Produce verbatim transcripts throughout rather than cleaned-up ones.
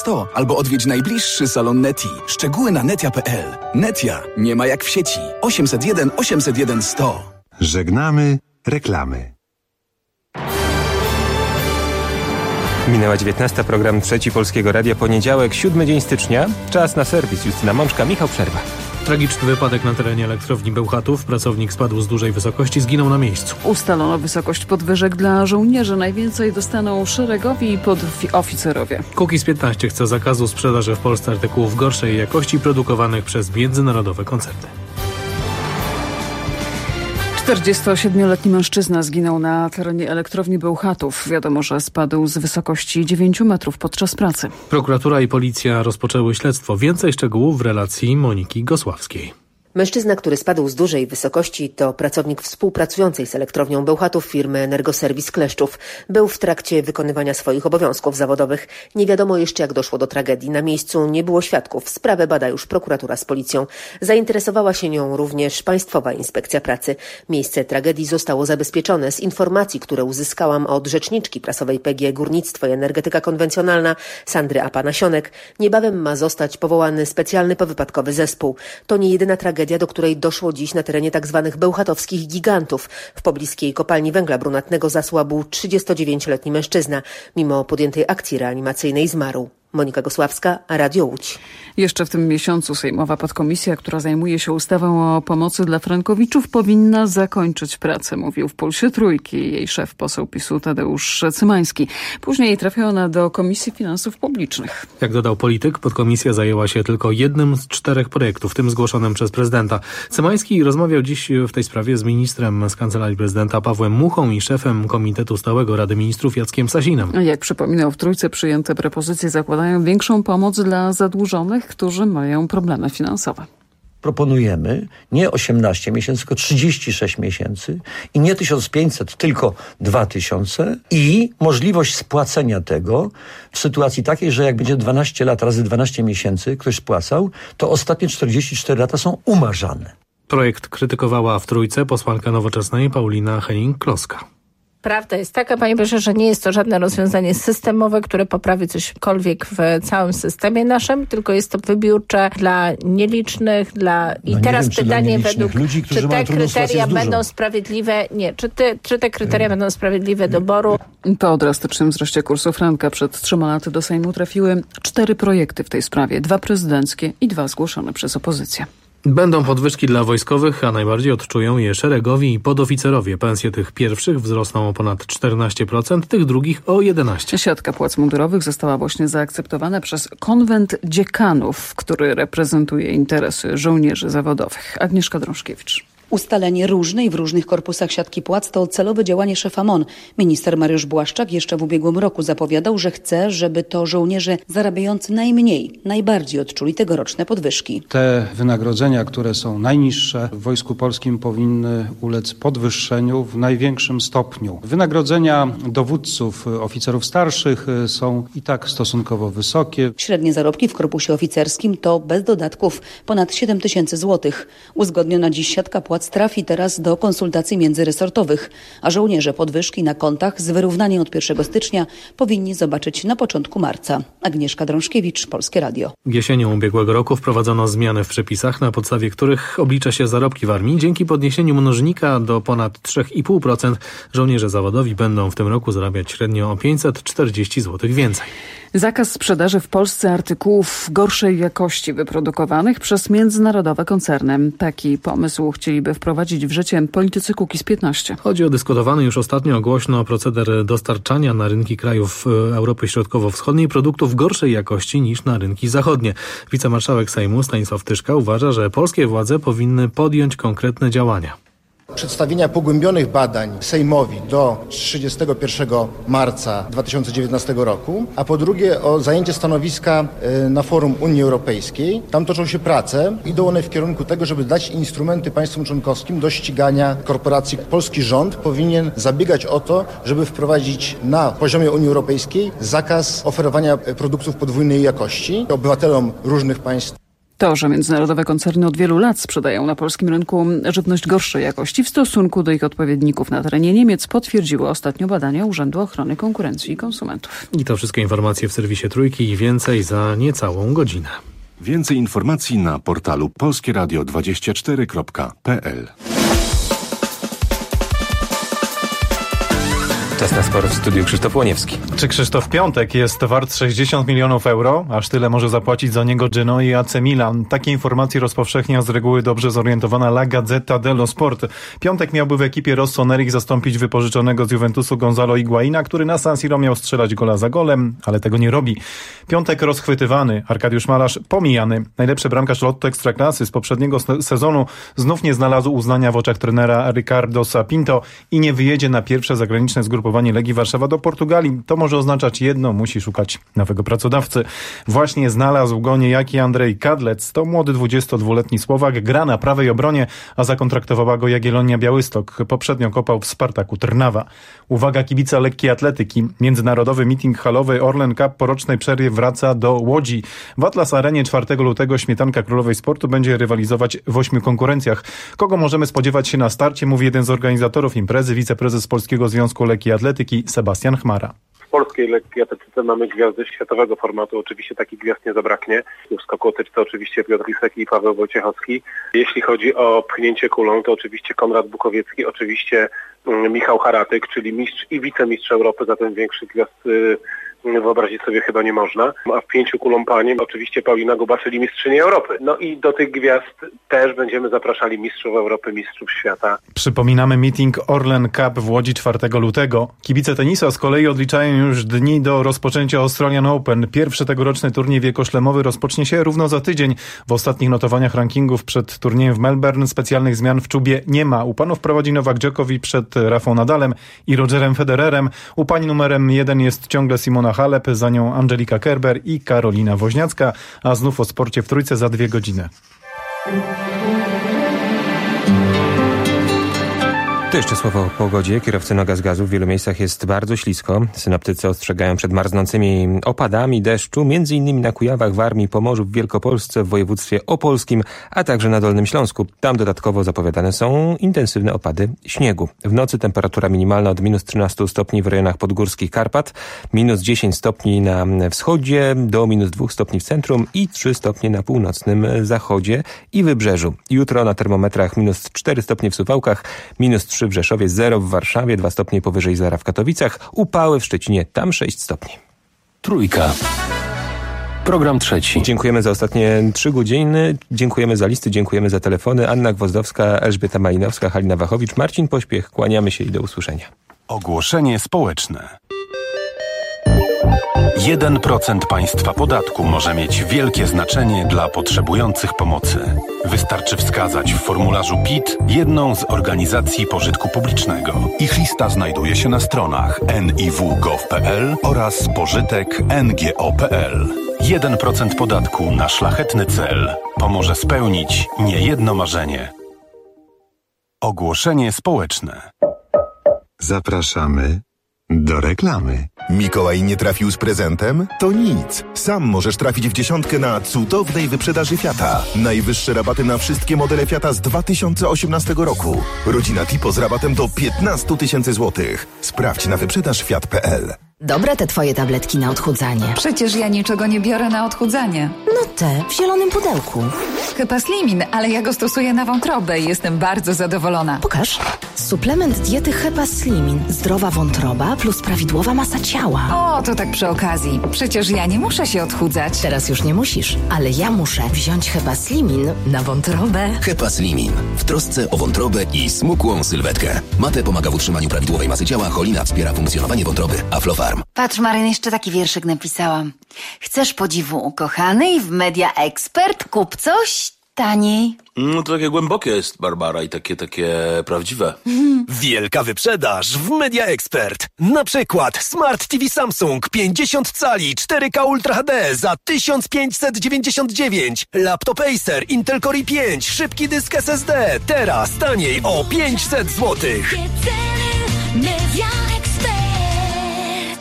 sto albo odwiedź najbliższy salon Neti. Szczegóły na netia kropka p l. Netia. Nie ma jak w sieci. osiemset jeden osiemset jeden sto. Żegnamy reklamy. Minęła dziewiętnasta, program Trzeci Polskiego Radia, poniedziałek, siódmy dzień stycznia. Czas na serwis. Justyna Mączka, Michał Przerwa. Tragiczny wypadek na terenie elektrowni Bełchatów. Pracownik spadł z dużej wysokości, zginął na miejscu. Ustalono wysokość podwyżek dla żołnierzy. Najwięcej dostaną szeregowi i podoficerowie. Kukiz piętnaście chce zakazu sprzedaży w Polsce artykułów gorszej jakości produkowanych przez międzynarodowe koncerny. czterdziestosiedmioletni mężczyzna zginął na terenie elektrowni Bełchatów. Wiadomo, że spadł z wysokości dziewięciu metrów podczas pracy. Prokuratura i policja rozpoczęły śledztwo. Więcej szczegółów w relacji Moniki Gosławskiej. Mężczyzna, który spadł z dużej wysokości, to pracownik współpracującej z elektrownią Bełchatów firmy Energoserwis Kleszczów. Był w trakcie wykonywania swoich obowiązków zawodowych. Nie wiadomo jeszcze, jak doszło do tragedii. Na miejscu nie było świadków. Sprawę bada już prokuratura z policją. Zainteresowała się nią również Państwowa Inspekcja Pracy. Miejsce tragedii zostało zabezpieczone. Z informacji, które uzyskałam od rzeczniczki prasowej P G E Górnictwo i Energetyka Konwencjonalna Sandry Apanasionek, niebawem ma zostać powołany specjalny powypadkowy zespół. To nie jedyna tragedia, do której doszło dziś na terenie tzw. bełchatowskich gigantów. W pobliskiej kopalni węgla brunatnego zasłabł trzydziestodziewięcioletni mężczyzna. Mimo podjętej akcji reanimacyjnej zmarł. Monika Gosławska, Radio Łódź. Jeszcze w tym miesiącu sejmowa podkomisja, która zajmuje się ustawą o pomocy dla frankowiczów, powinna zakończyć pracę, mówił w Pulsie Trójki jej szef, poseł PiSu Tadeusz Cymański. Później trafiła ona do Komisji Finansów Publicznych. Jak dodał polityk, podkomisja zajęła się tylko jednym z czterech projektów, tym zgłoszonym przez prezydenta. Cymański rozmawiał dziś w tej sprawie z ministrem z Kancelarii Prezydenta Pawłem Muchą i szefem Komitetu Stałego Rady Ministrów Jackiem Sasinem. Jak przypominał w Trójce, przyjęte propozycje zakładają większą pomoc dla zadłużonych, którzy mają problemy finansowe. Proponujemy nie osiemnaście miesięcy, tylko trzydzieści sześć miesięcy i nie tysiąc pięćset, tylko dwa tysiące i możliwość spłacenia tego w sytuacji takiej, że jak będzie dwanaście lat razy dwanaście miesięcy ktoś spłacał, to ostatnie czterdzieści cztery lata są umarzane. Projekt krytykowała w Trójce posłanka Nowoczesnej Paulina Henning-Kloska. Prawda jest taka, panie profesorze, że nie jest to żadne rozwiązanie systemowe, które poprawi cośkolwiek w całym systemie naszym, tylko jest to wybiórcze dla nielicznych, dla... I no teraz wiem, pytanie według, ludzi, czy te kryteria będą sprawiedliwe, nie, czy, ty, czy te kryteria będą sprawiedliwe doboru. Po drastycznym wzroście kursu franka przed trzema laty do Sejmu trafiły cztery projekty w tej sprawie, dwa prezydenckie i dwa zgłoszone przez opozycję. Będą podwyżki dla wojskowych, a najbardziej odczują je szeregowi i podoficerowie. Pensje tych pierwszych wzrosną o ponad czternaście procent, tych drugich o jedenaście procent. Siatka płac mundurowych została właśnie zaakceptowana przez konwent dziekanów, który reprezentuje interesy żołnierzy zawodowych. Agnieszka Drążkiewicz. Ustalenie różnej w różnych korpusach siatki płac to celowe działanie szefa M O N. Minister Mariusz Błaszczak jeszcze w ubiegłym roku zapowiadał, że chce, żeby to żołnierze zarabiający najmniej, najbardziej odczuli tegoroczne podwyżki. Te wynagrodzenia, które są najniższe w Wojsku Polskim, powinny ulec podwyższeniu w największym stopniu. Wynagrodzenia dowódców, oficerów starszych są i tak stosunkowo wysokie. Średnie zarobki w korpusie oficerskim to bez dodatków ponad siedem tysięcy złotych. Uzgodniona dziś siatka płac trafi teraz do konsultacji międzyresortowych, a żołnierze podwyżki na kontach z wyrównaniem od pierwszego stycznia powinni zobaczyć na początku marca. Agnieszka Drążkiewicz, Polskie Radio. Jesienią ubiegłego roku wprowadzono zmiany w przepisach, na podstawie których oblicza się zarobki w armii. Dzięki podniesieniu mnożnika do ponad trzy i pół procent żołnierze zawodowi będą w tym roku zarabiać średnio o pięćset czterdzieści złotych więcej. Zakaz sprzedaży w Polsce artykułów gorszej jakości wyprodukowanych przez międzynarodowe koncerny. Taki pomysł chcieliby wprowadzić w życie politycy Kukiz piętnaście. Chodzi o dyskutowany już ostatnio głośno proceder dostarczania na rynki krajów Europy Środkowo-Wschodniej produktów gorszej jakości niż na rynki zachodnie. Wicemarszałek Sejmu Stanisław Tyszka uważa, że polskie władze powinny podjąć konkretne działania. Przedstawienia pogłębionych badań Sejmowi do trzydziestego pierwszego marca dwa tysiące dziewiętnastego roku, a po drugie o zajęcie stanowiska na forum Unii Europejskiej. Tam toczą się prace, idą one w kierunku tego, żeby dać instrumenty państwom członkowskim do ścigania korporacji. Polski rząd powinien zabiegać o to, żeby wprowadzić na poziomie Unii Europejskiej zakaz oferowania produktów podwójnej jakości obywatelom różnych państw. To, że międzynarodowe koncerny od wielu lat sprzedają na polskim rynku żywność gorszej jakości w stosunku do ich odpowiedników na terenie Niemiec, potwierdziły ostatnio badania Urzędu Ochrony Konkurencji i Konsumentów. I to wszystkie informacje w serwisie Trójki i więcej za niecałą godzinę. Więcej informacji na portalu polskie radio dwadzieścia cztery kropka p l. Czas na sport w studiu Krzysztof Łoniewski. Czy Krzysztof Piątek jest wart sześćdziesiąt milionów euro? Aż tyle może zapłacić za niego Genoa i A C Milan. Takie informacje rozpowszechnia z reguły dobrze zorientowana La Gazzetta dello Sport. Piątek miałby w ekipie Rossoneri zastąpić wypożyczonego z Juventusu Gonzalo Higuaina, który na San Siro miał strzelać gola za golem, ale tego nie robi. Piątek rozchwytywany, Arkadiusz Malarz pomijany. Najlepszy bramkarz Lotto Ekstraklasy z poprzedniego sezonu znów nie znalazł uznania w oczach trenera Ricardo Sapinto i nie wyjedzie na pierwsze zagraniczne zgrupowanie Legii Warszawa do Portugalii. To może oznaczać jedno, musi szukać nowego pracodawcy. Właśnie znalazł go niejaki Andrzej Kadlec. To młody dwudziestodwuletni Słowak, gra na prawej obronie, a zakontraktowała go Jagiellonia Białystok. Poprzednio kopał w Spartaku Trnawa. Uwaga kibica lekkiej atletyki. Międzynarodowy meeting halowy Orlen Cup po rocznej przerwie wraca do Łodzi. W Atlas Arenie czwartego lutego śmietanka królowej sportu będzie rywalizować w ośmiu konkurencjach. Kogo możemy spodziewać się na starcie, mówi jeden z organizatorów imprezy, wiceprezes Polskiego Związku Lekkiej Atletyki Sebastian Chmara. W polskiej lekkiej atletyce mamy gwiazdy światowego formatu. Oczywiście takich gwiazd nie zabraknie. W skoku łotyczce oczywiście Piotr Lisek i Paweł Wojciechowski. Jeśli chodzi o pchnięcie kulą, to oczywiście Konrad Bukowiecki, oczywiście Michał Haratyk, czyli mistrz i wicemistrz Europy, zatem większych gwiazd wyobrazić sobie chyba nie można. A w pięciu kulą paniem oczywiście Paulina Guba, czyli mistrzyni Europy. No i do tych gwiazd też będziemy zapraszali mistrzów Europy, mistrzów świata. Przypominamy meeting Orlen Cup w Łodzi czwartego lutego. Kibice tenisa z kolei odliczają już dni do rozpoczęcia Australian Open. Pierwszy tegoroczny turniej wiekoszlemowy rozpocznie się równo za tydzień. W ostatnich notowaniach rankingów przed turniejem w Melbourne specjalnych zmian w czubie nie ma. U panów prowadzi Nowak Djokovic przed Rafą Nadalem i Rogerem Federerem. U pań numerem jeden jest ciągle Simona Halep, za nią Angelika Kerber i Karolina Woźniacka, a znów o sporcie w Trójce za dwie godziny. To jeszcze słowo o pogodzie. Kierowcy na gaz gazu w wielu miejscach jest bardzo ślisko. Synoptycy ostrzegają przed marznącymi opadami deszczu, między innymi na Kujawach, Warmii, Pomorzu, w Wielkopolsce, w województwie opolskim, a także na Dolnym Śląsku. Tam dodatkowo zapowiadane są intensywne opady śniegu. W nocy temperatura minimalna od minus trzynaście stopni w rejonach podgórskich Karpat, minus dziesięć stopni na wschodzie, do minus dwa stopni w centrum i trzy stopnie na północnym zachodzie i wybrzeżu. Jutro na termometrach minus cztery stopnie w Suwałkach, minus trzy w Rzeszowie, zero w Warszawie, dwa stopnie powyżej zera w Katowicach, upały w Szczecinie, tam sześć stopni. Trójka. Program trzeci. Dziękujemy za ostatnie trzy godziny, dziękujemy za listy, dziękujemy za telefony. Anna Gwozdowska, Elżbieta Malinowska, Halina Wachowicz, Marcin Pośpiech. Kłaniamy się i do usłyszenia. Ogłoszenie społeczne. jeden procent państwa podatku może mieć wielkie znaczenie dla potrzebujących pomocy. Wystarczy wskazać w formularzu P I T jedną z organizacji pożytku publicznego. Ich lista znajduje się na stronach en i w kropka gov kropka p l oraz pożytek kropka n g o kropka p l. jeden procent podatku na szlachetny cel pomoże spełnić niejedno marzenie. Ogłoszenie społeczne. Zapraszamy do reklamy. Mikołaj nie trafił z prezentem? To nic. Sam możesz trafić w dziesiątkę na cudownej wyprzedaży Fiata. Najwyższe rabaty na wszystkie modele Fiata z dwa tysiące osiemnastego roku. Rodzina Tipo z rabatem do piętnaście tysięcy złotych. Sprawdź na wyprzedaż fiat kropka p l. Dobre te twoje tabletki na odchudzanie. Przecież ja niczego nie biorę na odchudzanie. No te, w zielonym pudełku. Hepaslimin, ale ja go stosuję na wątrobę i jestem bardzo zadowolona. Pokaż. Suplement diety Hepaslimin. Zdrowa wątroba plus prawidłowa masa ciała. O, to tak przy okazji. Przecież ja nie muszę się odchudzać. Teraz już nie musisz, ale ja muszę wziąć Hepaslimin na wątrobę. Hepaslimin. W trosce o wątrobę i smukłą sylwetkę. Mate pomaga w utrzymaniu prawidłowej masy ciała, cholina wspiera funkcjonowanie wątroby. Aflofarm. Patrz, Maryn, jeszcze taki wierszyk napisałam. Chcesz podziwu ukochanej w Media Expert? Kup coś taniej. No to takie głębokie jest, Barbara, i takie, takie prawdziwe. Wielka wyprzedaż w Media Expert. Na przykład Smart T V Samsung pięćdziesiąt cali cztery K Ultra H D za tysiąc pięćset dziewięćdziesiąt dziewięć. Laptop Acer Intel Core i pięć, szybki dysk S S D. Teraz taniej o pięćset złotych. Media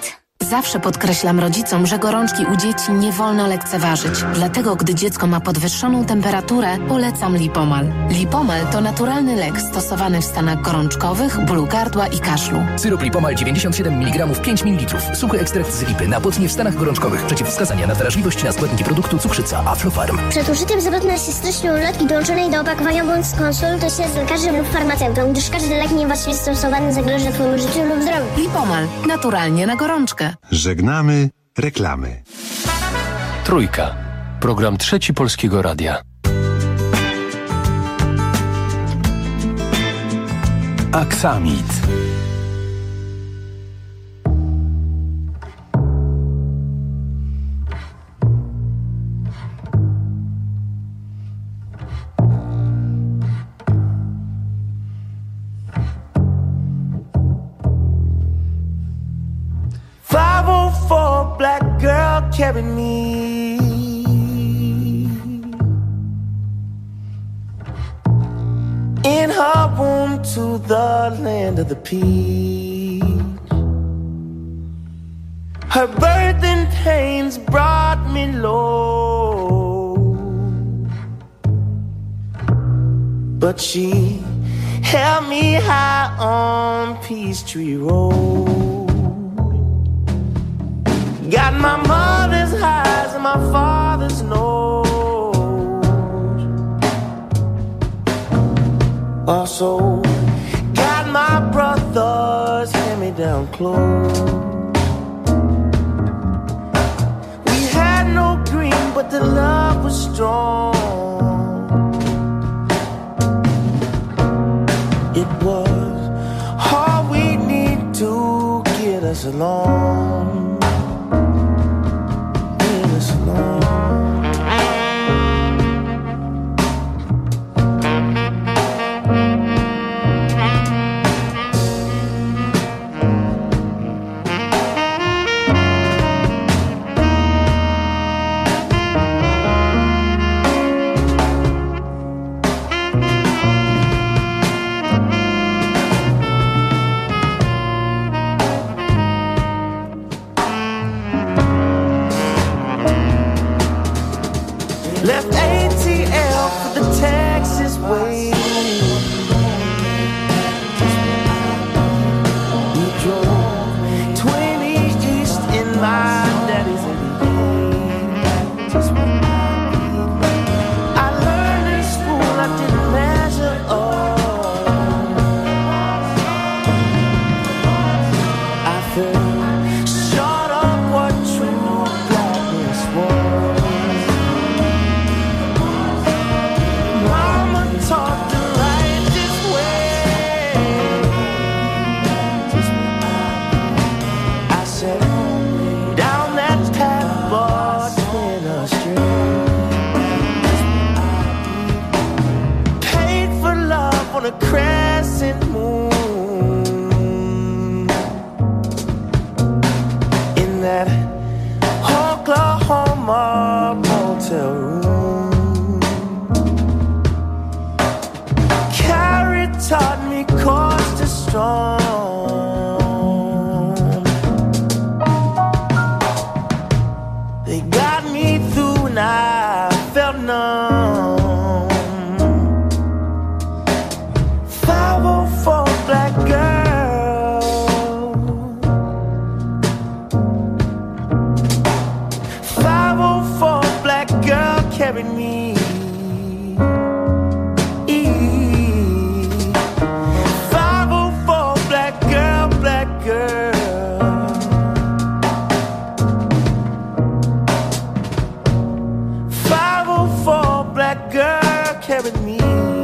Zawsze podkreślam rodzicom, że gorączki u dzieci nie wolno lekceważyć. Dlatego, gdy dziecko ma podwyższoną temperaturę, polecam Lipomal. Lipomal to naturalny lek stosowany w stanach gorączkowych, bólu gardła i kaszlu. Syrop Lipomal dziewięćdziesiąt siedem miligramów pięć mililitrów. Suchy ekstrakt z lipy na potnie w stanach gorączkowych. Przeciwwskazania na wrażliwość na składniki produktu cukrzyca Aflofarm. Przed użyciem zwrotna się stycznej ulotki dołączonej do opakowania bądź skonsultuj się z lekarzem lub farmaceutą, gdyż każdy lek niewłaściwie stosowany zagroża twojemu życiu lub zdrowiu. Lipomal. Naturalnie na gorączkę. Żegnamy reklamy. Trójka. Program Trzeci Polskiego Radia. Aksamit. five oh four black girl carried me in her womb to the land of the peach. Her birthing pains brought me low, but she held me high on Peachtree Road. Got my mother's highs and my father's lows. Also got my brother's hand-me-down clothes. We had no green, but the love was strong. It was all we need to get us along. Left A T L for the Texas way. We drove twenty east in my daddy's M B A. I learned in school I didn't measure up. I fell short of what true blackness was. Taught to write this way. I said, down that path between us, paid for love on a crescent moon in that Oklahoma motel room. Taught me course to strong. They got me through and I felt numb. five oh four black girl, five oh four black girl carried me. Carried me.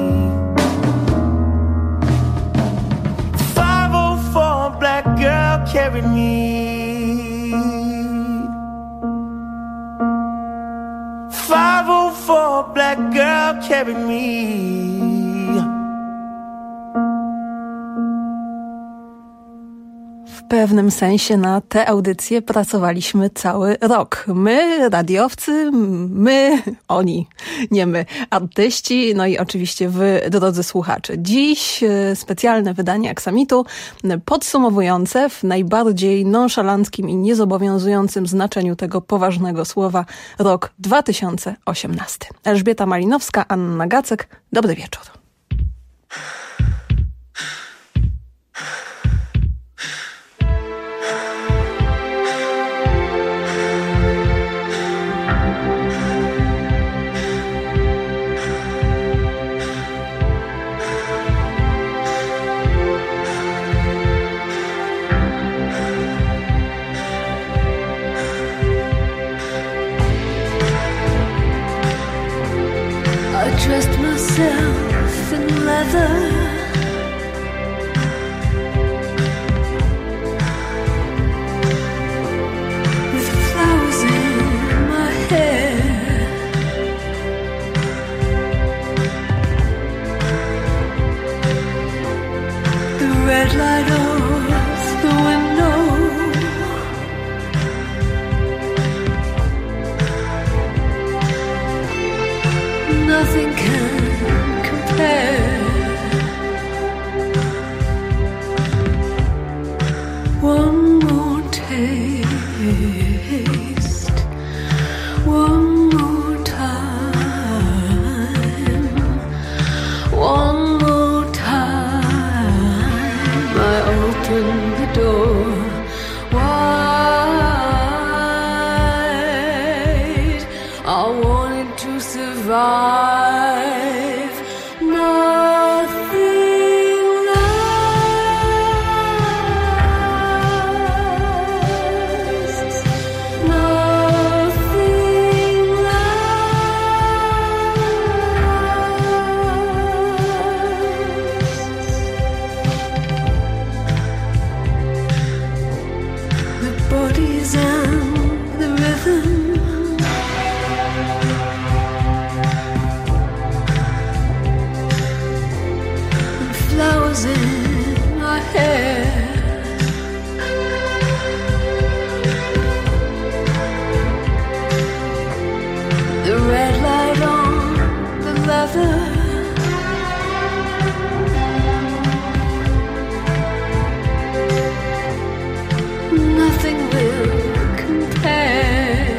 five oh four black girl carried me. five oh four black girl carried me. W pewnym sensie na tę audycję pracowaliśmy cały rok. My, radiowcy, my, oni, nie my, artyści, no i oczywiście wy, drodzy słuchacze. Dziś specjalne wydanie Aksamitu podsumowujące w najbardziej nonszalanckim i niezobowiązującym znaczeniu tego poważnego słowa rok dwa tysiące osiemnasty. Elżbieta Malinowska, Anna Gacek, dobry wieczór. Dressed myself in leather, with flowers in my hair. The red light of the window, nothing can compare. One more taste, one more time, one more time. I open the door wide. I wanted to survive. In my hair, the red light on the leather, nothing will compare.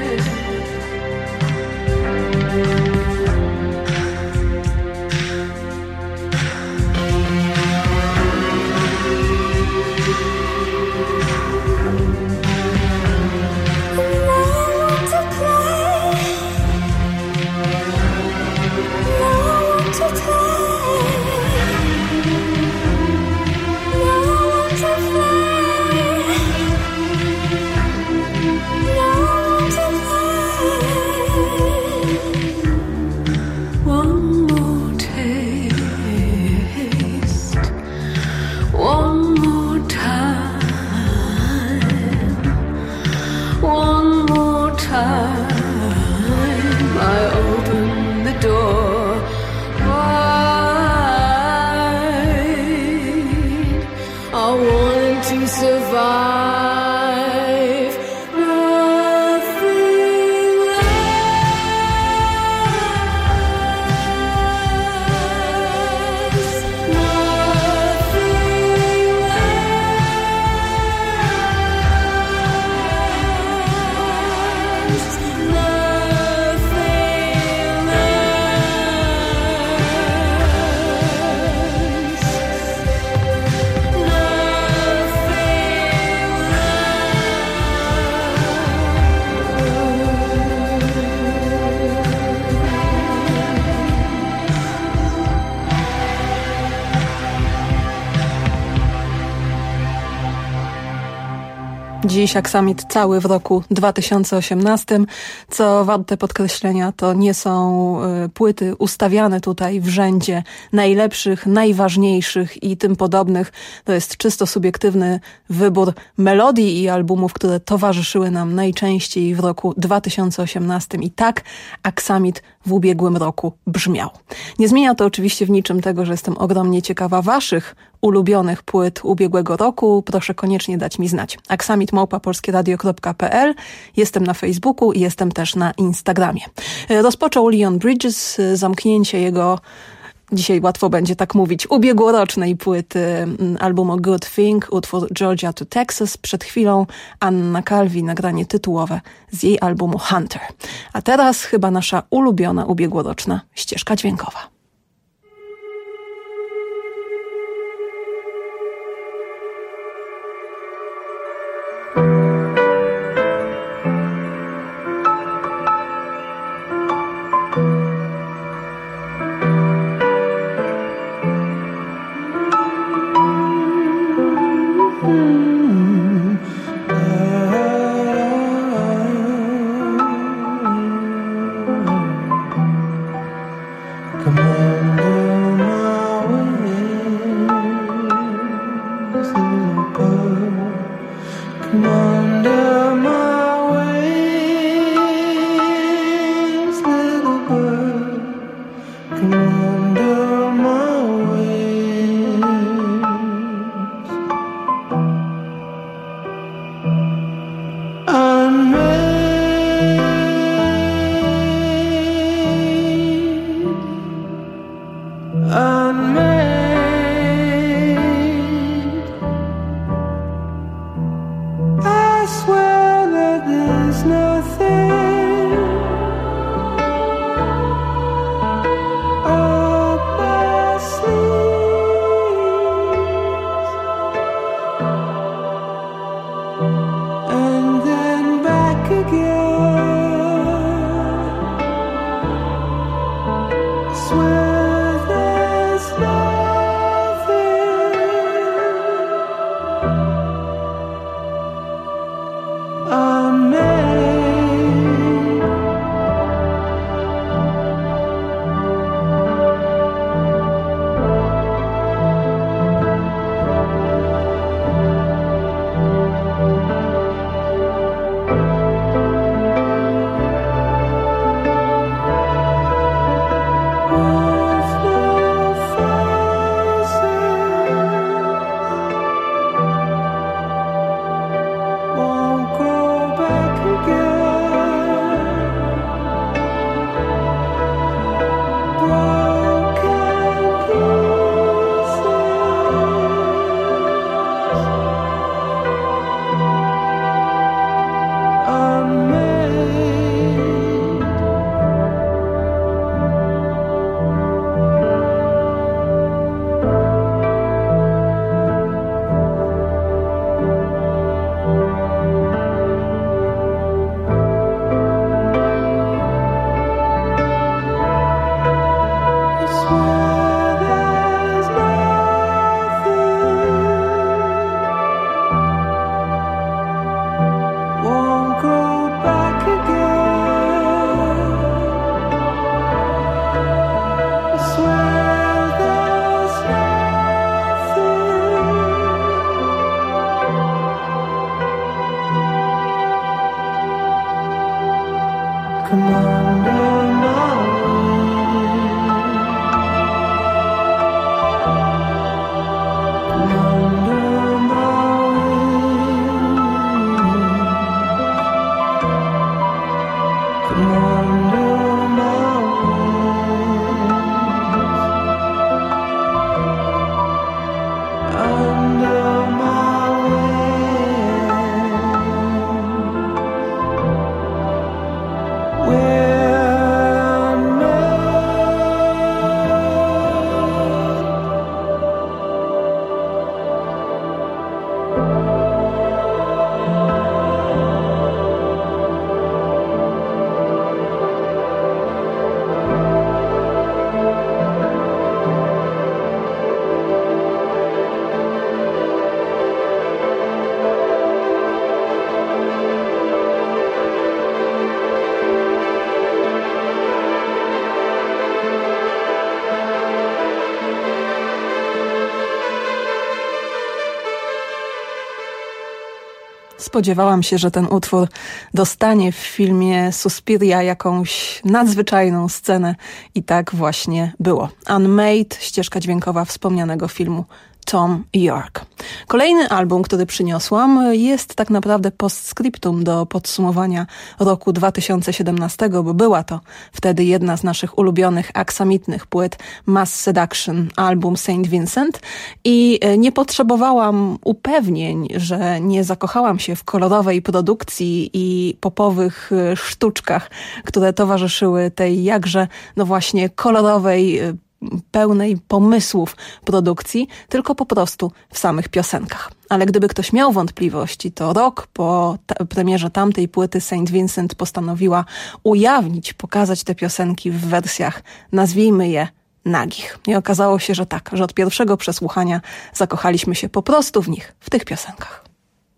Dziś Aksamit cały w roku dwa tysiące osiemnastym. Co warte podkreślenia, to nie są y, płyty ustawiane tutaj w rzędzie najlepszych, najważniejszych i tym podobnych. To jest czysto subiektywny wybór melodii i albumów, które towarzyszyły nam najczęściej w roku dwa tysiące osiemnastym. I tak Aksamit w ubiegłym roku brzmiał. Nie zmienia to oczywiście w niczym tego, że jestem ogromnie ciekawa waszych ulubionych płyt ubiegłego roku. Proszę koniecznie dać mi znać. aksamit małpa polskieradio kropka p l. Jestem na Facebooku i jestem też na Instagramie. Rozpoczął Leon Bridges zamknięcie jego, dzisiaj łatwo będzie tak mówić, ubiegłorocznej płyty albumu Good Thing, utwór Georgia to Texas. Przed chwilą Anna Calvi, nagranie tytułowe z jej albumu Hunter. A teraz chyba nasza ulubiona ubiegłoroczna ścieżka dźwiękowa. Spodziewałam się, że ten utwór dostanie w filmie Suspiria jakąś nadzwyczajną scenę i tak właśnie było. Unmade, ścieżka dźwiękowa wspomnianego filmu Tom York. Kolejny album, który przyniosłam, jest tak naprawdę postscriptum do podsumowania roku dwa tysiące siedemnastego, bo była to wtedy jedna z naszych ulubionych aksamitnych płyt Mass Seduction, album Saint Vincent, i nie potrzebowałam upewnień, że nie zakochałam się w kolorowej produkcji i popowych sztuczkach, które towarzyszyły tej jakże, no właśnie, kolorowej, pełnej pomysłów produkcji, tylko po prostu w samych piosenkach. Ale gdyby ktoś miał wątpliwości, to rok po ta- premierze tamtej płyty Saint Vincent postanowiła ujawnić, pokazać te piosenki w wersjach, nazwijmy je, nagich. I okazało się, że tak, że od pierwszego przesłuchania zakochaliśmy się po prostu w nich, w tych piosenkach.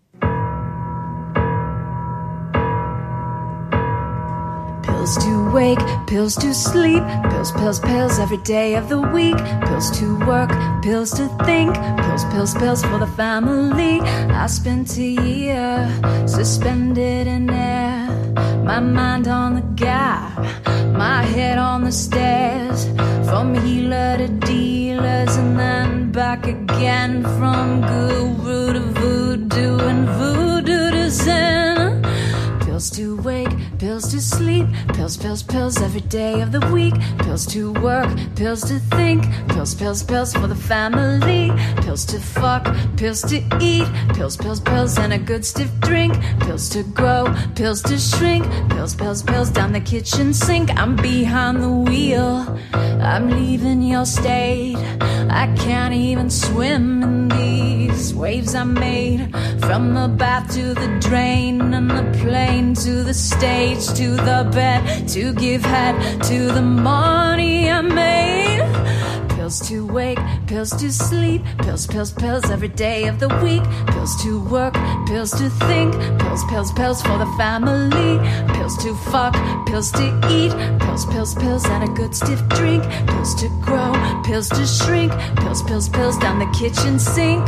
Pills to wake, pills to sleep, pills, pills, pills every day of the week. Pills to work, pills to think, pills, pills, pills for the family. I spent a year suspended in air, my mind on the gap, my head on the stairs, from healer to dealers and then back again, from guru to voodoo and voodoo to zen. Pills to wake, pills to sleep, pills, pills, pills every day of the week. Pills to work, pills to think, pills, pills, pills for the family. Pills to fuck, pills to eat, pills, pills, pills and a good stiff drink. Pills to grow, pills to shrink, pills, pills, pills down the kitchen sink. I'm behind the wheel, I'm leaving your state. I can't even swim in these waves I made, from the bath to the drain and the plane to the stage, to the bed, to give head to the money I made. Pills to wake, pills to sleep, pills, pills, pills every day of the week. Pills to work, pills to think, pills, pills, pills for the family. Pills to fuck, pills to eat, pills, pills, pills and a good stiff drink. Pills to grow, pills to shrink, pills, pills, pills down the kitchen sink.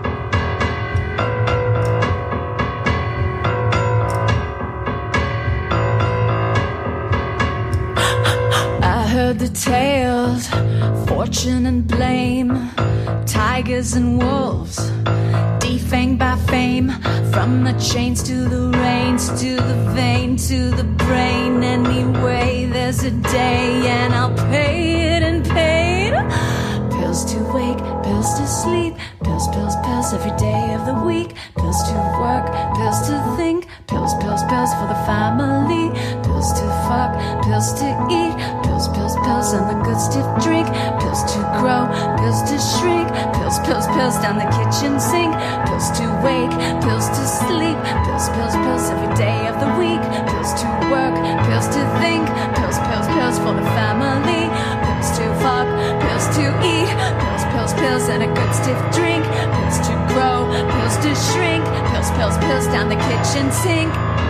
Heard the tales, fortune and blame, tigers and wolves, defanged by fame, from the chains to the reins, to the vein, to the brain. Anyway, there's a day and I'll pay it in pain. Pills to wake, pills to sleep, pills, pills, pills every day of the week. Pills to work, pills to think, pills, pills, pills for the family. Pills to fuck, pills to eat, pills, pills, pills and the good stiff drink. Pills to grow, pills to shrink, pills, pills, pills down the kitchen sink. Pills to wake, pills to sleep, pills, pills, pills every day of the week. Pills to work, pills to think, pills, pills, pills for the family. Pills to fuck, pills to eat, pills, pills, pills and a good stiff drink. Pills to grow, pills to shrink, pills, pills, pills down the kitchen sink.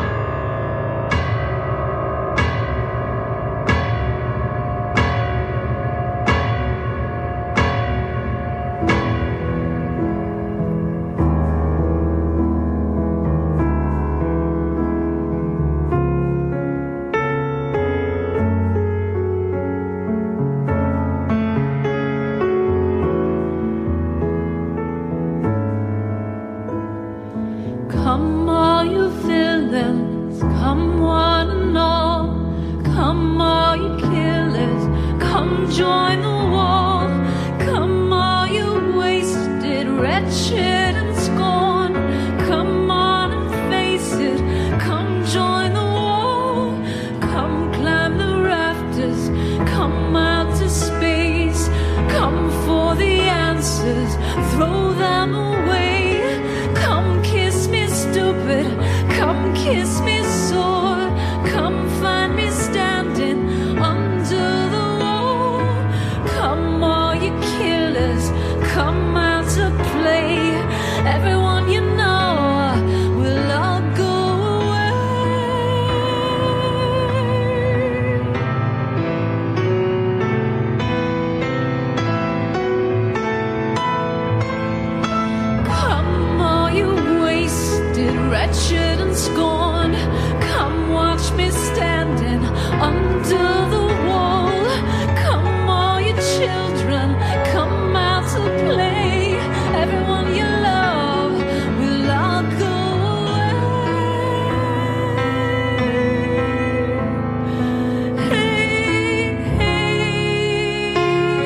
Come all you villains, come one and all. Come all you killers, come join the war. Come all you wasted, wretched and scorned. Come on and face it, come join the war. Come climb the rafters, come out to space. Come for the answers, throw them away. Come kiss me stupid, come kiss me sore. Come find me standing under the wall. Come all you killers, come out to play. Everyone you know will all go away. to the wall. Come all you children, come out to play. Everyone you love will all go away. Hey, hey.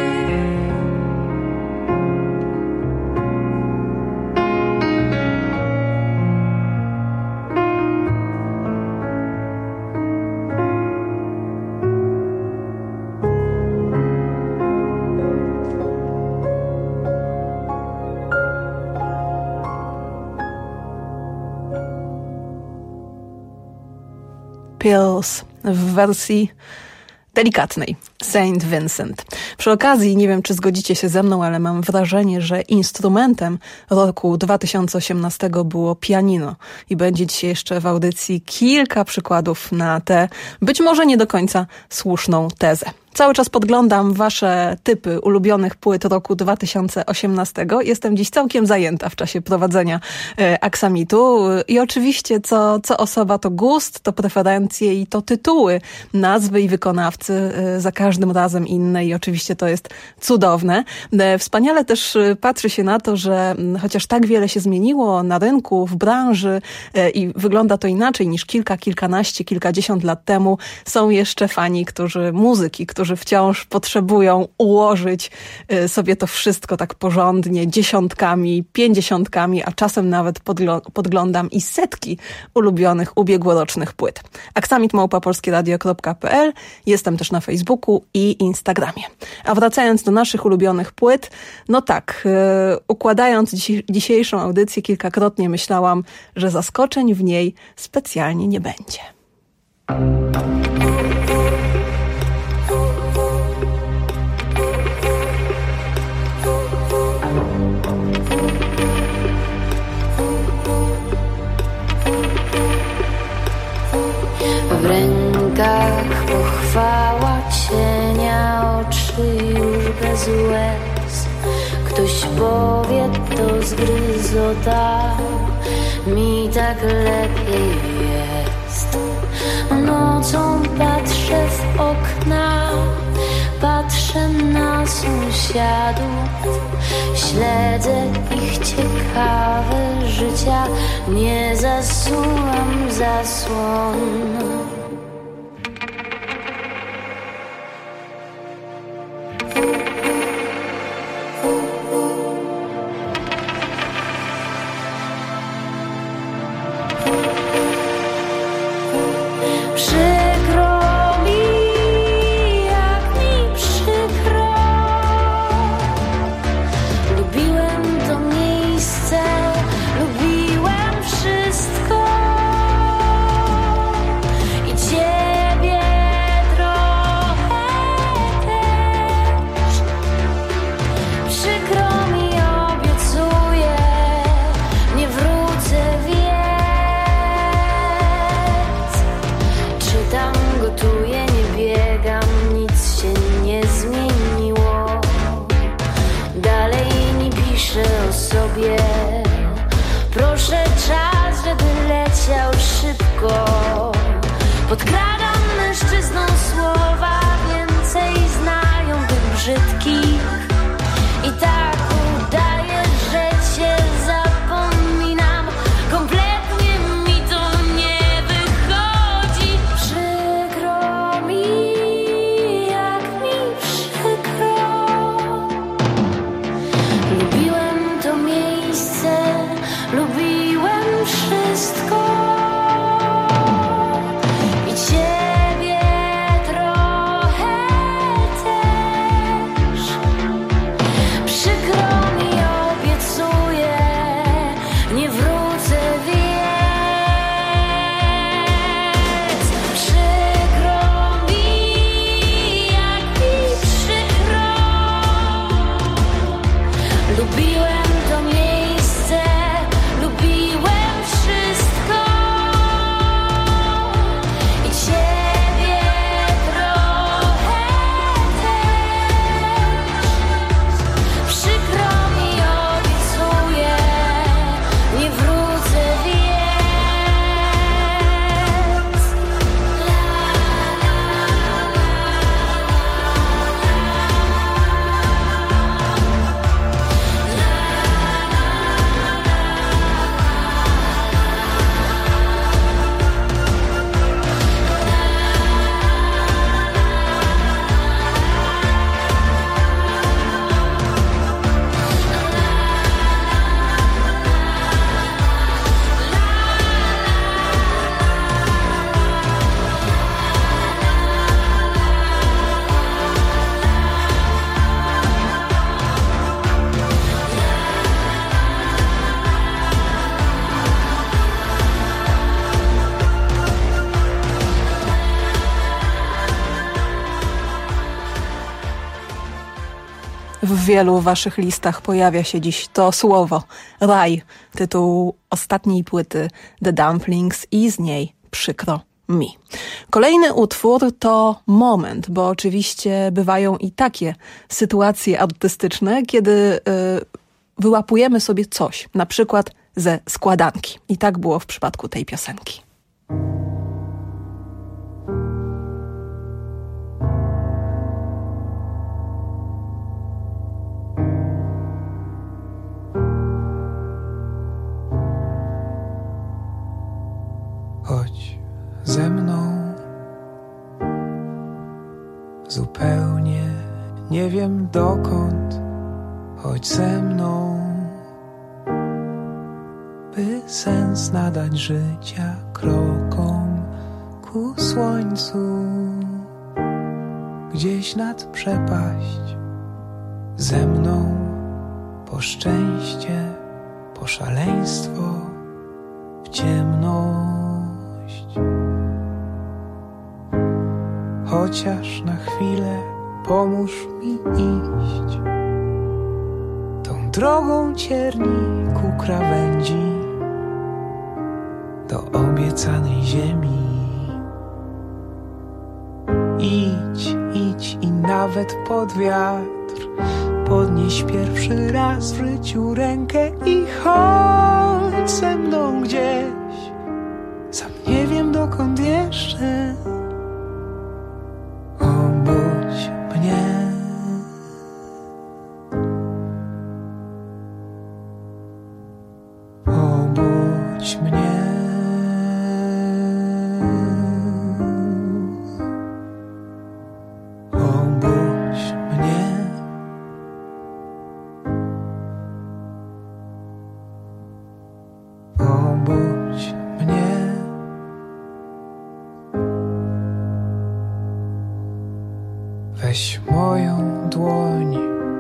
Pills w wersji delikatnej. Saint Vincent. Przy okazji, nie wiem, czy zgodzicie się ze mną, ale mam wrażenie, że instrumentem roku dwa tysiące osiemnastego było pianino. I będzie dzisiaj jeszcze w audycji kilka przykładów na tę, być może nie do końca słuszną tezę. Cały czas podglądam wasze typy ulubionych płyt roku dwa tysiące osiemnastego. Jestem dziś całkiem zajęta w czasie prowadzenia e, Aksamitu. I oczywiście co, co osoba to gust, to preferencje i to tytuły, nazwy i wykonawcy e, za każdym razem inne i oczywiście to jest cudowne. E, wspaniale też patrzy się na to, że m, chociaż tak wiele się zmieniło na rynku, w branży e, i wygląda to inaczej niż kilka, kilkanaście, kilkadziesiąt lat temu, są jeszcze fani, którzy, muzyki, którzy wciąż potrzebują ułożyć sobie to wszystko tak porządnie, dziesiątkami, pięćdziesiątkami, a czasem nawet podgl- podglądam i setki ulubionych ubiegłorocznych płyt. aksamit małpa polskie radio kropka p l. Jestem też na Facebooku i Instagramie. A wracając do naszych ulubionych płyt, no tak, yy, układając dziś- dzisiejszą audycję kilkakrotnie myślałam, że zaskoczeń w niej specjalnie nie będzie. W rękach pochwała cienia, oczy już bez łez. Ktoś powie, to zgryzota, mi tak lepiej jest. Nocą patrzę w okna, patrzę na sąsiadów, śledzę ich ciekawe życia, nie zasuwam zasłon. Proszę czas, żeby leciał szybko. Podkradam mężczyznom słowa, więcej znają tych brzydkich. I tak udaję, że cię zapominam. Kompletnie mi to nie wychodzi. Przykro mi, jak mi przykro. Lubiłem to miejsce, lubiłem wszystko. I ciebie trochę. W wielu waszych listach pojawia się dziś to słowo raj, tytuł ostatniej płyty The Dumplings i z niej Przykro mi. Kolejny utwór to Moment, bo oczywiście bywają i takie sytuacje artystyczne, kiedy y, wyłapujemy sobie coś, na przykład ze składanki. I tak było w przypadku tej piosenki. Chodź ze mną, zupełnie nie wiem dokąd. Chodź ze mną, by sens nadać życia krokom ku słońcu. Gdzieś nad przepaść, ze mną po szczęście, po szaleństwo, w ciemność. Chociaż na chwilę pomóż mi iść tą drogą cierni ku krawędzi, do obiecanej ziemi. Idź, idź i nawet pod wiatr podnieś pierwszy raz w życiu rękę i chodź ze mną gdzieś, sam nie wiem dokąd jeszcze. Obudź mnie. Obudź mnie. Obudź mnie. Obudź mnie. Weź moją dłoń,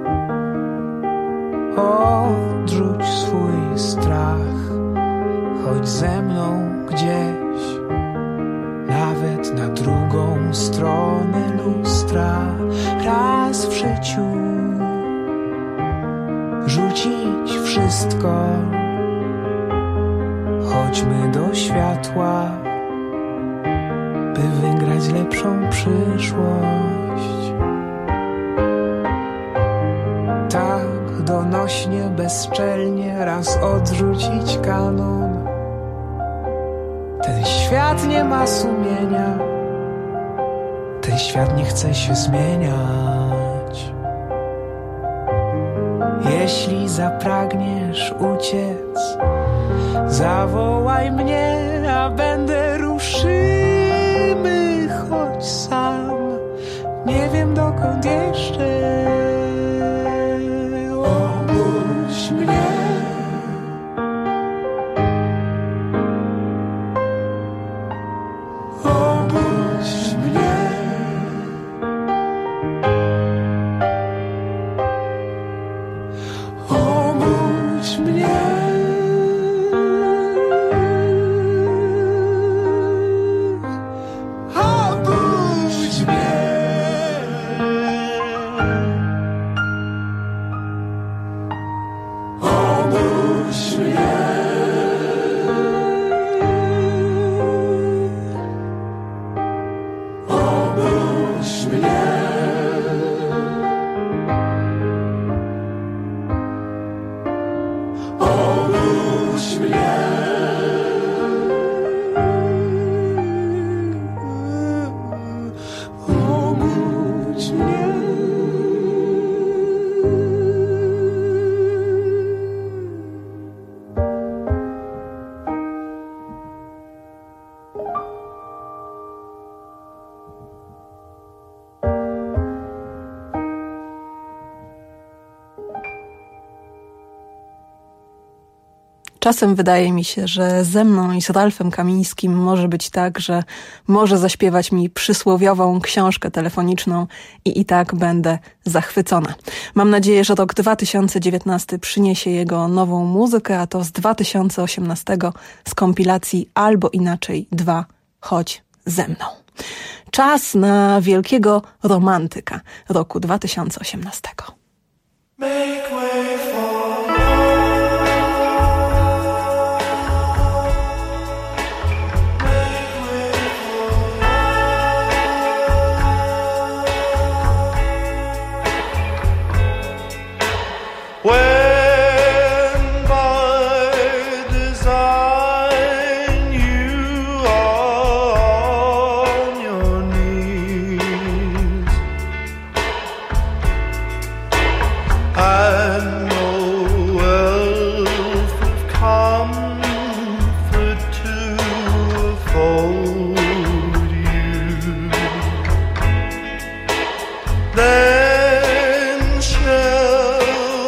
odrzuć swój strach, chodź ze mną gdzieś, nawet na drugą stronę lustra. Raz w życiu rzucić wszystko, chodźmy do światła, by wygrać lepszą przyszłość. Tak donośnie, bezczelnie raz odrzucić kanon. Ten świat nie ma sumienia, ten świat nie chce się zmieniać. Jeśli zapragniesz uciec, zawołaj mnie, a będę ruszymy. Chodź sam, nie wiem dokąd jeszcze. Obudź mnie. Obudź mnie. Obudź mnie. Obudź mnie. Obudź mnie. Obudź mnie. Obudź mnie. Obudź mnie. Czasem wydaje mi się, że ze mną i z Ralfem Kamińskim może być tak, że może zaśpiewać mi przysłowiową książkę telefoniczną i i tak będę zachwycona. Mam nadzieję, że rok dwa tysiące dziewiętnasty przyniesie jego nową muzykę, a to z dwa tysiące osiemnastego z kompilacji Albo Inaczej dwa Chodź ze mną. Czas na wielkiego romantyka roku dwa tysiące osiemnastego. Make way for when by design you are on your knees and no wealth of comfort to afford you, then shall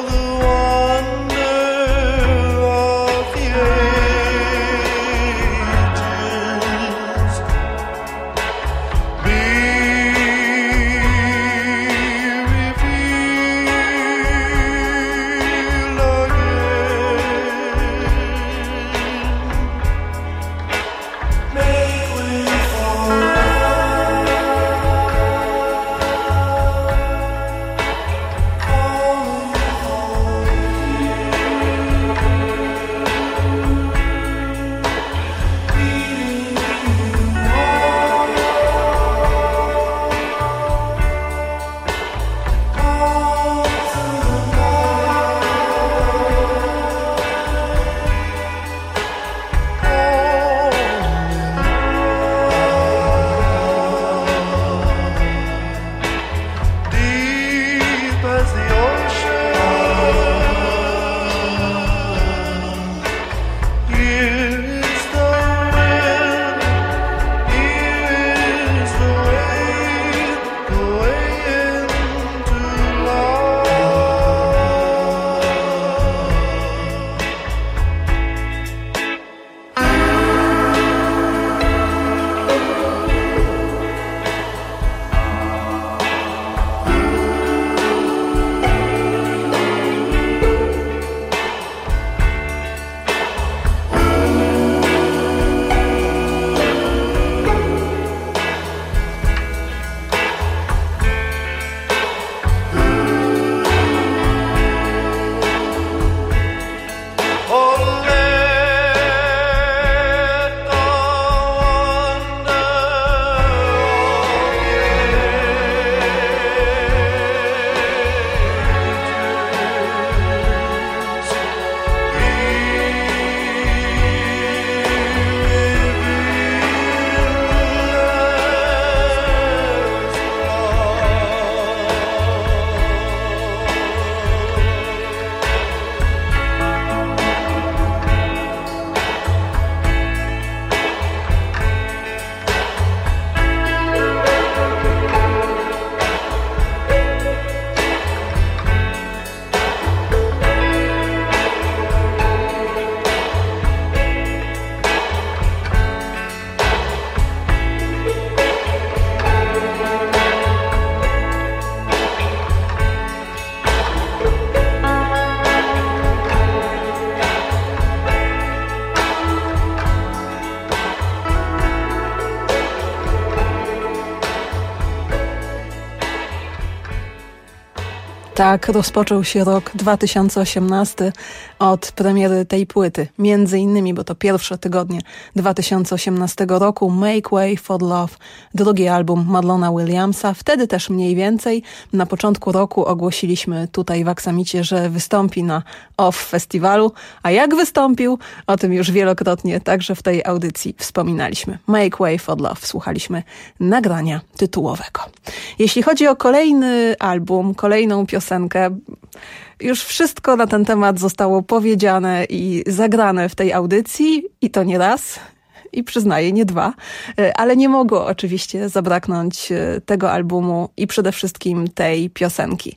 Tak rozpoczął się rok dwa tysiące osiemnasty od premiery tej płyty. Między innymi, bo to pierwsze tygodnie dwa tysiące osiemnastego roku, Make Way for Love, drugi album Marlona Williamsa. Wtedy też mniej więcej na początku roku ogłosiliśmy tutaj w Aksamicie, że wystąpi na Off Festiwalu. A jak wystąpił? O tym już wielokrotnie także w tej audycji wspominaliśmy. Make Way for Love. Słuchaliśmy nagrania tytułowego. Jeśli chodzi o kolejny album, kolejną piosenkę, już wszystko na ten temat zostało powiedziane i zagrane w tej audycji i to nie raz. I przyznaję, nie dwa, ale nie mogło oczywiście zabraknąć tego albumu i przede wszystkim tej piosenki.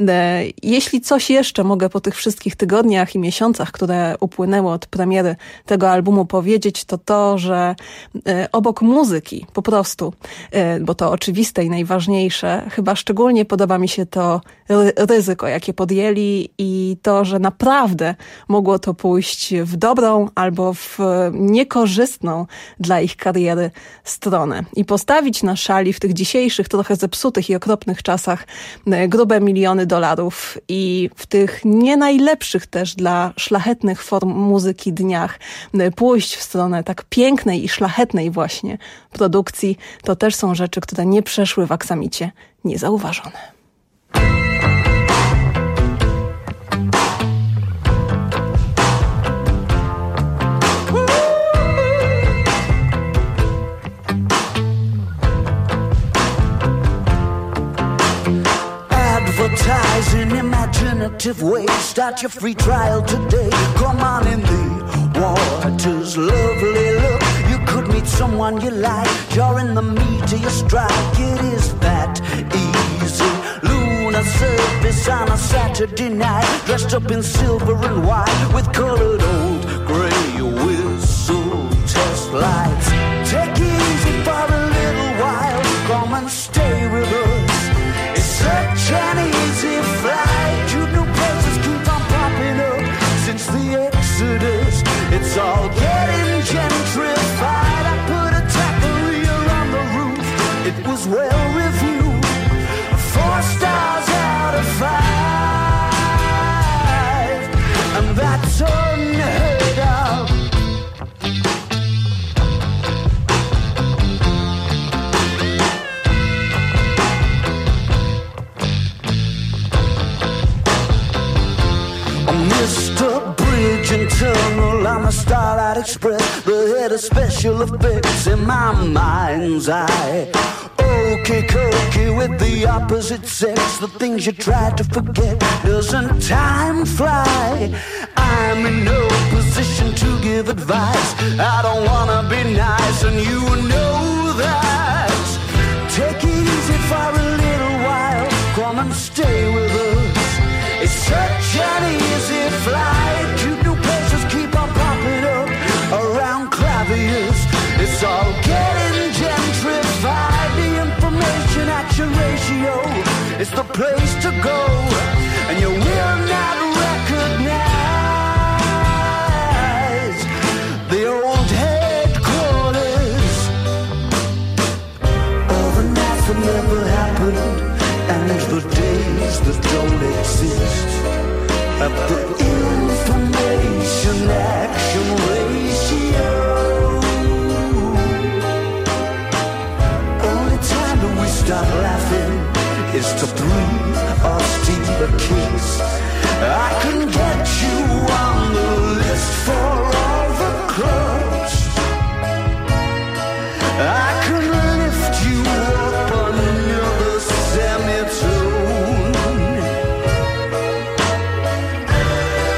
Jeśli coś jeszcze mogę po tych wszystkich tygodniach i miesiącach, które upłynęły od premiery tego albumu powiedzieć, to to, że obok muzyki po prostu, bo to oczywiste i najważniejsze, chyba szczególnie podoba mi się to ryzyko, jakie podjęli i to, że naprawdę mogło to pójść w dobrą albo w niekorzystną lepszą dla ich kariery stronę. I postawić na szali w tych dzisiejszych, trochę zepsutych i okropnych czasach grube miliony dolarów i w tych nie najlepszych też dla szlachetnych form muzyki dniach pójść w stronę tak pięknej i szlachetnej właśnie produkcji, to też są rzeczy, które nie przeszły w aksamicie niezauważone. Advertise in imaginative ways. Start your free trial today. Come on in the water's lovely look. You could meet someone you like. You're in the meat of your strike. It is that easy. Lunar surface on a Saturday night. Dressed up in silver and white with colored old grey whistle test lights. Take it easy for a little while. Come and stay with us. Such an easy flight. You new places keep on popping up since the Exodus. It's all getting gentrified. I put a taqueria on the roof. It was well reviewed. Four stars out of five, and that's unheard of. Mister Bridge and Tunnel on the Starlight Express, the head of special effects in my mind's eye. Okey cokey with the opposite sex, the things you try to forget. Doesn't time fly? I'm in no position to give advice. I don't wanna be nice, and you know that. Take it easy for a little while. Come and stay with us. It's such an easy flight. Cute new places keep on popping up around claviers. It's all getting gentrified. The information action ratio is the place to go, and you will not recognize the old headquarters. All the nights that never happened, and the days that don't exist. At the information action ratio, only time that we stop laughing is to breathe or steal a kiss. I can get you on the list for all the clubs. I can lift you up under the semitone.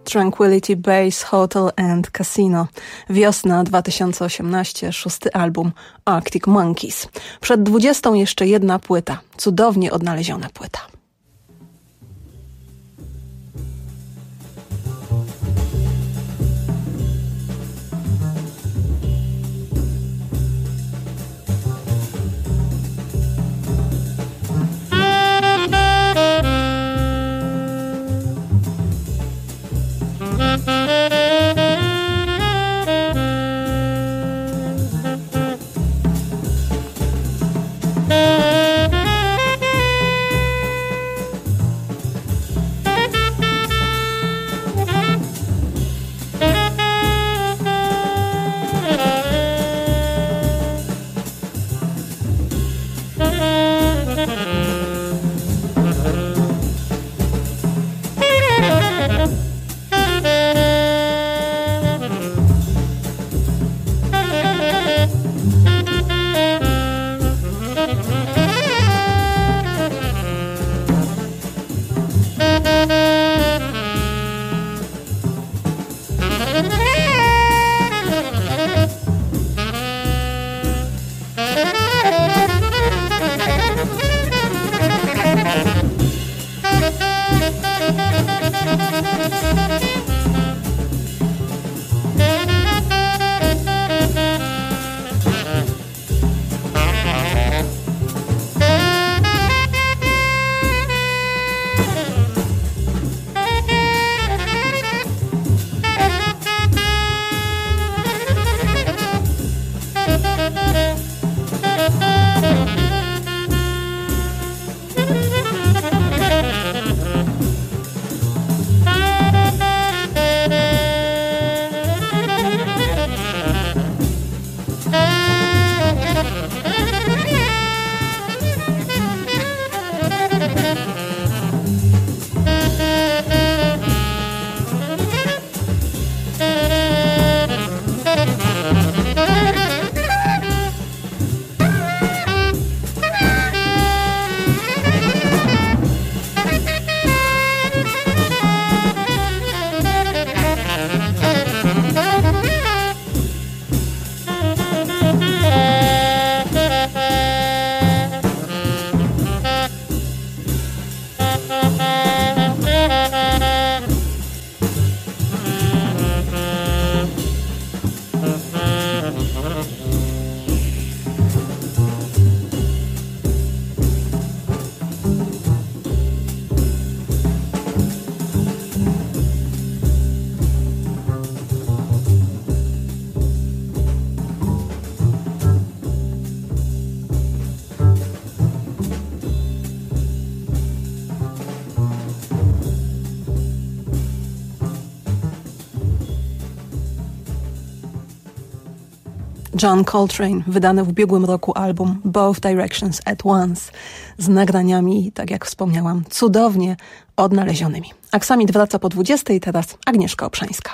Tranquility Base Hotel and Casino. Wiosna dwa tysiące osiemnaście, szósty album Arctic Monkeys. Przed dwudziestą jeszcze jedna płyta, cudownie odnaleziona płyta. John Coltrane, wydany w ubiegłym roku album Both Directions at Once z nagraniami, tak jak wspomniałam, cudownie odnalezionymi. Aksamit wraca po dwudziestej, teraz Agnieszka Obszańska.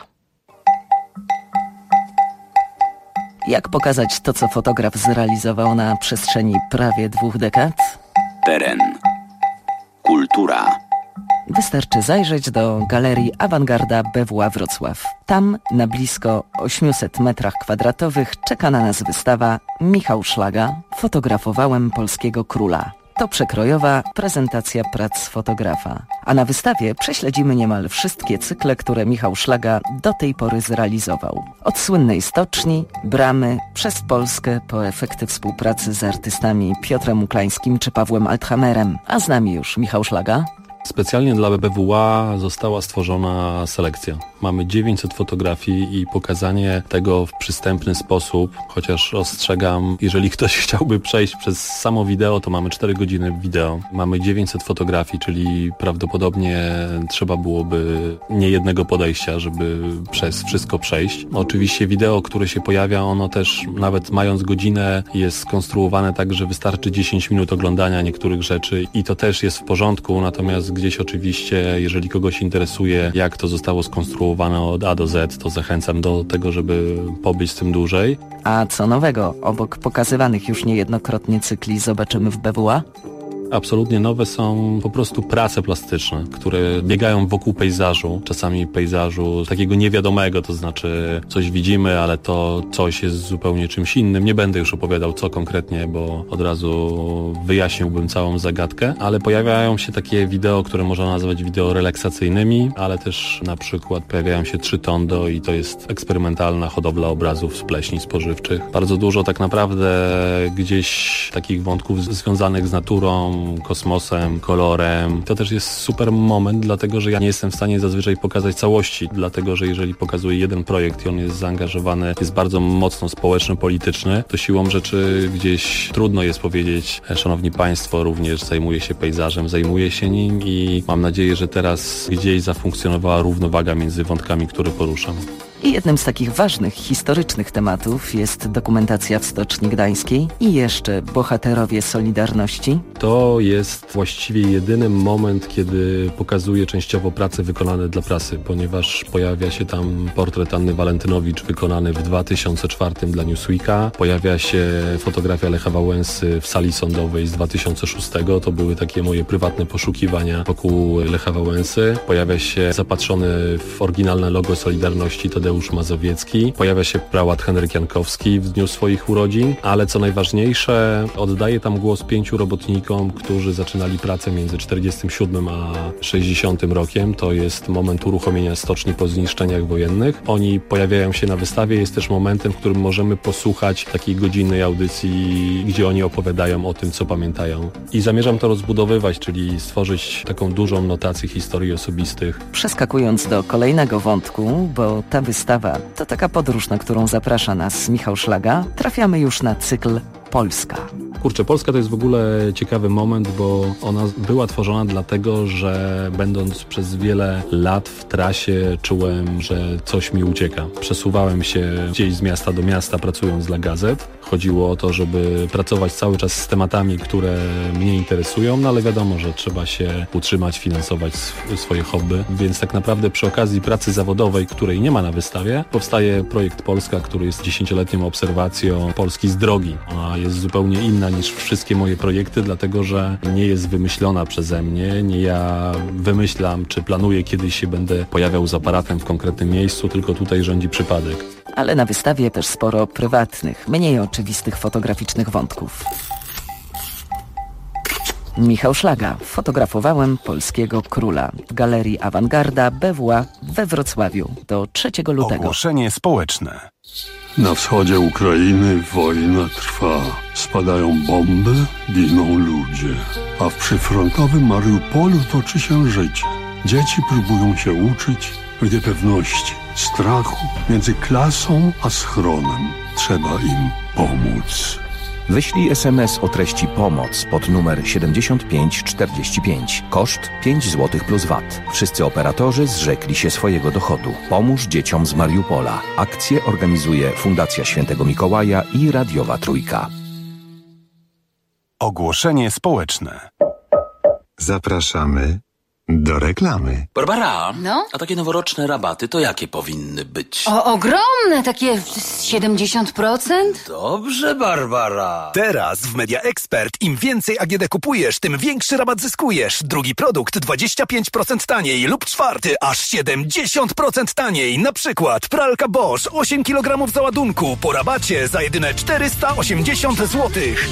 Jak pokazać to, co fotograf zrealizował na przestrzeni prawie dwóch dekad? Teren. Kultura. Wystarczy zajrzeć do Galerii Awangarda B W A Wrocław. Tam, na blisko osiemset metrach kwadratowych, czeka na nas wystawa Michał Szlaga. Fotografowałem polskiego króla. To przekrojowa prezentacja prac fotografa. A na wystawie prześledzimy niemal wszystkie cykle, które Michał Szlaga do tej pory zrealizował. Od słynnej stoczni, bramy, przez Polskę, po efekty współpracy z artystami Piotrem Uklańskim czy Pawłem Althamerem. A z nami już Michał Szlaga. Specjalnie dla B W A została stworzona selekcja. Mamy dziewięćset fotografii i pokazanie tego w przystępny sposób, chociaż ostrzegam, jeżeli ktoś chciałby przejść przez samo wideo, to mamy cztery godziny wideo. Mamy dziewięćset fotografii, czyli prawdopodobnie trzeba byłoby nie jednego podejścia, żeby przez wszystko przejść. Oczywiście wideo, które się pojawia, ono też nawet mając godzinę jest skonstruowane tak, że wystarczy dziesięć minut oglądania niektórych rzeczy i to też jest w porządku, natomiast gdzieś oczywiście, jeżeli kogoś interesuje, jak to zostało skonstruowane od A do Z, to zachęcam do tego, żeby pobyć z tym dłużej. A co nowego obok pokazywanych już niejednokrotnie cykli zobaczymy w B W A? Absolutnie nowe są po prostu prace plastyczne, które biegają wokół pejzażu, czasami pejzażu takiego niewiadomego, to znaczy coś widzimy, ale to coś jest zupełnie czymś innym. Nie będę już opowiadał co konkretnie, bo od razu wyjaśniłbym całą zagadkę, ale pojawiają się takie wideo, które można nazwać wideo relaksacyjnymi, ale też na przykład pojawiają się trzy tondo i to jest eksperymentalna hodowla obrazów z pleśni spożywczych. Bardzo dużo tak naprawdę gdzieś takich wątków związanych z naturą, kosmosem, kolorem. To też jest super moment, dlatego że ja nie jestem w stanie zazwyczaj pokazać całości, dlatego że jeżeli pokazuję jeden projekt i on jest zaangażowany, jest bardzo mocno społeczno-polityczny, to siłą rzeczy gdzieś trudno jest powiedzieć, szanowni państwo, również zajmuję się pejzażem, zajmuję się nim i mam nadzieję, że teraz gdzieś zafunkcjonowała równowaga między wątkami, które poruszam. I jednym z takich ważnych, historycznych tematów jest dokumentacja w Stoczni Gdańskiej i jeszcze bohaterowie Solidarności. To jest właściwie jedyny moment, kiedy pokazuje częściowo prace wykonane dla prasy, ponieważ pojawia się tam portret Anny Walentynowicz wykonany w dwa tysiące czwartym dla Newsweeka. Pojawia się fotografia Lecha Wałęsy w sali sądowej z dwa tysiące szóstego. To były takie moje prywatne poszukiwania wokół Lecha Wałęsy. Pojawia się zapatrzony w oryginalne logo Solidarności Tadeusz Mazowiecki. Pojawia się prałat Henryk Jankowski w dniu swoich urodzin, ale co najważniejsze, oddaje tam głos pięciu robotnikom, którzy zaczynali pracę między czterdziestym siódmym a sześćdziesiątym rokiem. To jest moment uruchomienia stoczni po zniszczeniach wojennych. Oni pojawiają się na wystawie. Jest też momentem, w którym możemy posłuchać takiej godzinnej audycji, gdzie oni opowiadają o tym, co pamiętają. I zamierzam to rozbudowywać, czyli stworzyć taką dużą notację historii osobistych. Przeskakując do kolejnego wątku, bo ta wystawa to taka podróż, na którą zaprasza nas Michał Szlaga, trafiamy już na cykl Polska. Kurczę, Polska to jest w ogóle ciekawy moment, bo ona była tworzona dlatego, że będąc przez wiele lat w trasie czułem, że coś mi ucieka. Przesuwałem się gdzieś z miasta do miasta, pracując dla gazet. Chodziło o to, żeby pracować cały czas z tematami, które mnie interesują, no ale wiadomo, że trzeba się utrzymać, finansować sw- swoje hobby. Więc tak naprawdę przy okazji pracy zawodowej, której nie ma na wystawie, powstaje projekt Polska, który jest dziesięcioletnią obserwacją Polski z drogi. Ona jest zupełnie inna niż wszystkie moje projekty, dlatego że nie jest wymyślona przeze mnie, nie ja wymyślam, czy planuję kiedyś się będę pojawiał z aparatem w konkretnym miejscu, tylko tutaj rządzi przypadek. Ale na wystawie też sporo prywatnych, mniej oczywistych fotograficznych wątków. Michał Szlaga. Fotografowałem polskiego króla w Galerii Awangarda B W A we Wrocławiu do trzeciego lutego. Ogłoszenie społeczne. Na wschodzie Ukrainy wojna trwa. Spadają bomby, giną ludzie. A w przyfrontowym Mariupolu toczy się życie. Dzieci próbują się uczyć w niepewności, strachu między klasą a schronem. Trzeba im pomóc. Wyślij es em es o treści pomoc pod numer siedemdziesiąt pięć czterdzieści pięć. Koszt pięć złotych plus V A T. Wszyscy operatorzy zrzekli się swojego dochodu. Pomóż dzieciom z Mariupola. Akcję organizuje Fundacja Świętego Mikołaja i Radiowa Trójka. Ogłoszenie społeczne. Zapraszamy do reklamy. Barbara, no? A takie noworoczne rabaty to jakie powinny być? O, ogromne, takie siedemdziesiąt procent? Dobrze, Barbara. Teraz w Media Expert im więcej A G D kupujesz, tym większy rabat zyskujesz. Drugi produkt dwadzieścia pięć procent taniej lub czwarty aż siedemdziesiąt procent taniej. Na przykład pralka Bosch osiem kilogramów załadunku po rabacie za jedyne czterysta osiemdziesiąt złotych.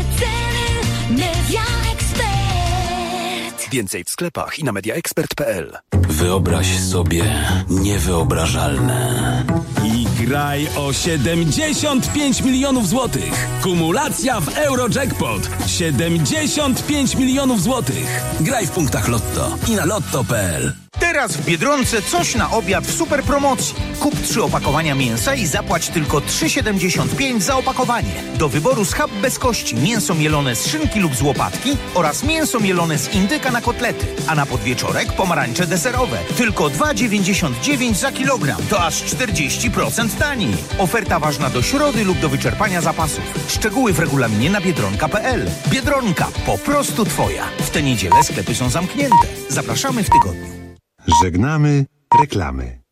Media Expert. Więcej w sklepach i na mediaexpert kropka p l. Wyobraź sobie niewyobrażalne. I graj o siedemdziesiąt pięć milionów złotych. Kumulacja w Eurojackpot. siedemdziesiąt pięć milionów złotych. Graj w punktach Lotto i na lotto kropka p l. Teraz w Biedronce coś na obiad w super promocji. Kup trzy opakowania mięsa i zapłać tylko trzy siedemdziesiąt pięć za opakowanie. Do wyboru schab bez kości, mięso mielone z szynki lub z łopatki oraz mięso mielone z indyka na kotlety. A na podwieczorek pomarańcze deserowe. Tylko dwa dziewięćdziesiąt dziewięć za kilogram. To aż czterdzieści procent taniej. Oferta ważna do środy lub do wyczerpania zapasów. Szczegóły w regulaminie na biedronka kropka p l. Biedronka, po prostu twoja. W tę niedzielę sklepy są zamknięte. Zapraszamy w tygodniu. Żegnamy reklamy.